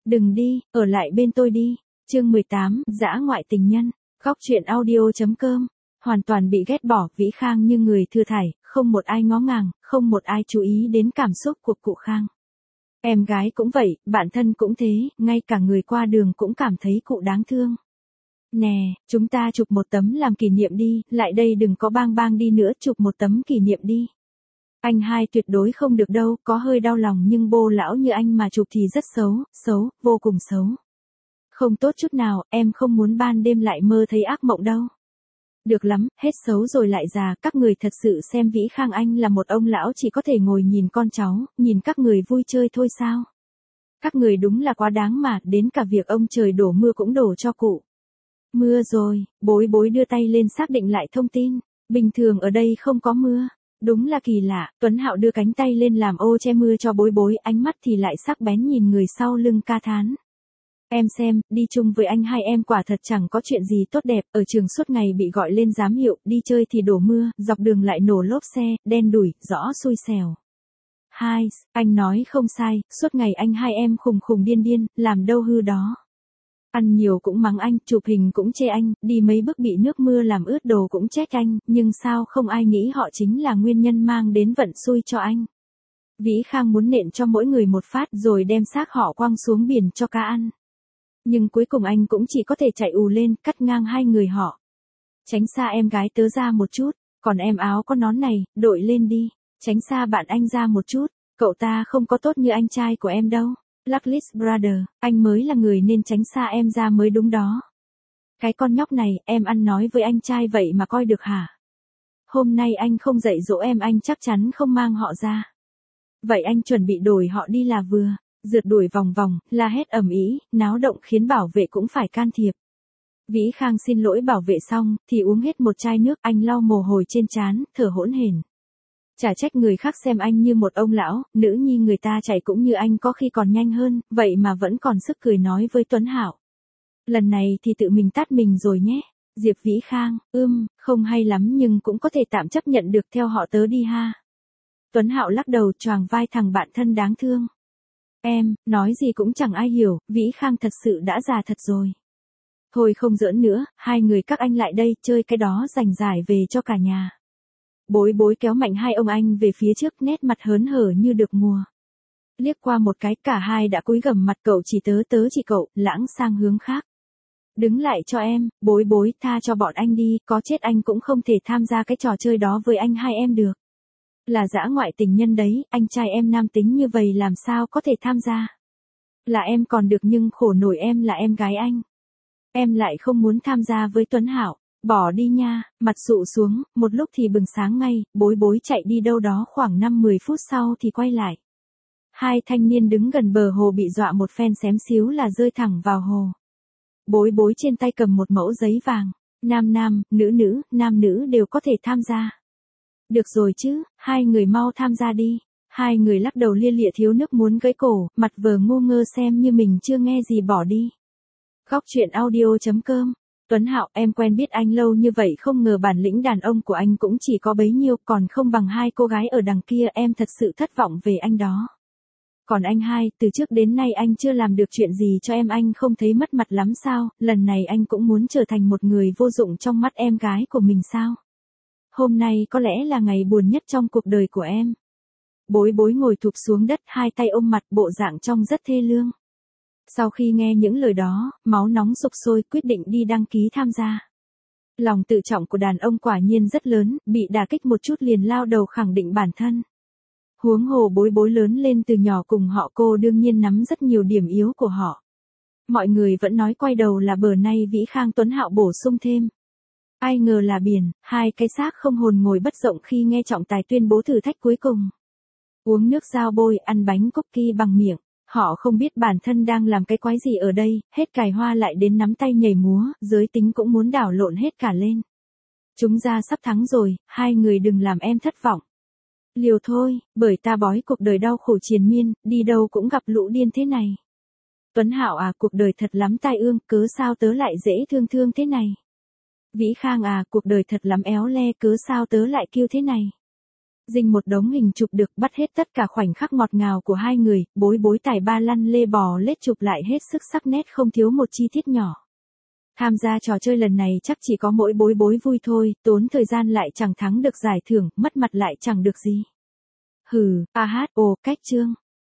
Đừng đi, ở lại bên tôi đi. Chương 18, dã ngoại tình nhân. Góc truyện audio.com. Hoàn toàn bị ghét bỏ, Vĩ Khang như người thừa thải, không một ai ngó ngàng, không một ai chú ý đến cảm xúc của cụ Khang. Em gái cũng vậy, bạn thân cũng thế, ngay cả người qua đường cũng cảm thấy cụ đáng thương. Nè, chúng ta chụp một tấm làm kỷ niệm đi, lại đây đừng có bang bang đi nữa, chụp một tấm kỷ niệm đi. Anh hai tuyệt đối không được đâu, có hơi đau lòng nhưng bô lão như anh mà chụp thì rất xấu, vô cùng xấu. Không tốt chút nào, em không muốn ban đêm lại mơ thấy ác mộng đâu. Được lắm, hết xấu rồi lại già, các người thật sự xem Vĩ Khang anh là một ông lão chỉ có thể ngồi nhìn con cháu, nhìn các người vui chơi thôi sao? Các người đúng là quá đáng mà, đến cả việc ông trời đổ mưa cũng đổ cho cụ. Mưa rồi, bối bối đưa tay lên xác định lại thông tin, bình thường ở đây không có mưa. Đúng là kỳ lạ, Tuấn Hạo đưa cánh tay lên làm ô che mưa cho bối bối, ánh mắt thì lại sắc bén nhìn người sau lưng ca thán. Em xem, đi chung với anh hai em quả thật chẳng có chuyện gì tốt đẹp, ở trường suốt ngày bị gọi lên giám hiệu, đi chơi thì đổ mưa, dọc đường lại nổ lốp xe, đen đủi, rõ xui xẻo. Hai, anh nói không sai, suốt ngày anh hai em khùng điên, làm đâu hư đó. Ăn nhiều cũng mắng anh, chụp hình cũng chê anh, đi mấy bước bị nước mưa làm ướt đồ cũng trách anh, nhưng sao không ai nghĩ họ chính là nguyên nhân mang đến vận xui cho anh. Vĩ Khang muốn nện cho mỗi người một phát rồi đem xác họ quăng xuống biển cho cá ăn. Nhưng cuối cùng anh cũng chỉ có thể chạy ù lên, cắt ngang hai người họ. Tránh xa em gái tớ ra một chút, còn em áo có nón này, đội lên đi. Tránh xa bạn anh ra một chút, cậu ta không có tốt như anh trai của em đâu. Luckless Brother, anh mới là người nên tránh xa em ra mới đúng đó. Cái con nhóc này, em ăn nói với anh trai vậy mà coi được hả? Hôm nay anh không dạy dỗ em, anh chắc chắn không mang họ ra. Vậy anh chuẩn bị đổi họ đi là vừa. Rượt đuổi vòng vòng, la hét ầm ĩ, náo động khiến bảo vệ cũng phải can thiệp. Vĩ Khang xin lỗi bảo vệ xong, thì uống hết một chai nước, anh lau mồ hôi trên trán, thở hổn hển. Chả trách người khác xem anh như một ông lão, nữ nhi người ta chạy cũng như anh có khi còn nhanh hơn, vậy mà vẫn còn sức cười nói với Tuấn Hạo. Lần này thì tự mình tát mình rồi nhé. Diệp Vĩ Khang, không hay lắm nhưng cũng có thể tạm chấp nhận được, theo họ tớ đi ha. Tuấn Hạo lắc đầu choàng vai thằng bạn thân đáng thương. Em, nói gì cũng chẳng ai hiểu, Vĩ Khang thật sự đã già thật rồi. Thôi không giỡn nữa, hai người các anh lại đây, chơi cái đó rành rải về cho cả nhà. Bối bối kéo mạnh hai ông anh về phía trước, nét mặt hớn hở như được mùa. Liếc qua một cái, cả hai đã cúi gằm mặt, cậu chỉ tớ chỉ cậu, lãng sang hướng khác. Đứng lại cho em, bối bối, tha cho bọn anh đi, có chết anh cũng không thể tham gia cái trò chơi đó với anh hai em được. Là dã ngoại tình nhân đấy, anh trai em nam tính như vậy làm sao có thể tham gia. Là em còn được nhưng khổ nổi em là em gái anh. Em lại không muốn tham gia với Tuấn Hạo, bỏ đi nha, mặt sụ xuống, một lúc thì bừng sáng ngay, bối bối chạy đi đâu đó khoảng 5-10 phút sau thì quay lại. Hai thanh niên đứng gần bờ hồ bị dọa một phen xém xíu là rơi thẳng vào hồ. Bối bối trên tay cầm một mẫu giấy vàng, nam, nữ, nam nữ đều có thể tham gia. Được rồi chứ, hai người mau tham gia đi. Hai người lắc đầu lia lịa thiếu nước muốn gãy cổ, mặt vờ ngu ngơ xem như mình chưa nghe gì bỏ đi. Góc truyện audio.com. Tuấn Hạo, em quen biết anh lâu như vậy không ngờ bản lĩnh đàn ông của anh cũng chỉ có bấy nhiêu, còn không bằng hai cô gái ở đằng kia, em thật sự thất vọng về anh đó. Còn anh hai, từ trước đến nay anh chưa làm được chuyện gì cho em, anh không thấy mất mặt lắm sao, lần này anh cũng muốn trở thành một người vô dụng trong mắt em gái của mình sao? Hôm nay có lẽ là ngày buồn nhất trong cuộc đời của em. Bối bối ngồi thụp xuống đất, hai tay ôm mặt, bộ dạng trông rất thê lương. Sau khi nghe những lời đó, máu nóng sục sôi, quyết định đi đăng ký tham gia. Lòng tự trọng của đàn ông quả nhiên rất lớn, bị đả kích một chút liền lao đầu khẳng định bản thân. Huống hồ bối bối lớn lên từ nhỏ cùng họ, cô đương nhiên nắm rất nhiều điểm yếu của họ. Mọi người vẫn nói quay đầu là bờ, nay Vĩ Khang Tuấn Hạo bổ sung thêm. Ai ngờ là biển, hai cái xác không hồn ngồi bất động khi nghe trọng tài tuyên bố thử thách cuối cùng. Uống nước dao bôi, ăn bánh cookie bằng miệng. Họ không biết bản thân đang làm cái quái gì ở đây, hết cài hoa lại đến nắm tay nhảy múa, giới tính cũng muốn đảo lộn hết cả lên. Chúng ra sắp thắng rồi, hai người đừng làm em thất vọng. Liều thôi, bởi ta bói cuộc đời đau khổ triền miên, đi đâu cũng gặp lũ điên thế này. Tuấn Hạo à, cuộc đời thật lắm tai ương, cớ sao tớ lại dễ thương thế này. Vĩ Khang à, cuộc đời thật lắm éo le, cớ sao tớ lại kiêu thế này. Dinh một đống hình chụp được, bắt hết tất cả khoảnh khắc ngọt ngào của hai người, bối bối tài ba lăn lê bò lết chụp lại hết sức sắc nét không thiếu một chi tiết nhỏ. Tham gia trò chơi lần này chắc chỉ có mỗi bối bối vui thôi, tốn thời gian lại chẳng thắng được giải thưởng, mất mặt lại chẳng được gì. Hừ, cách chương.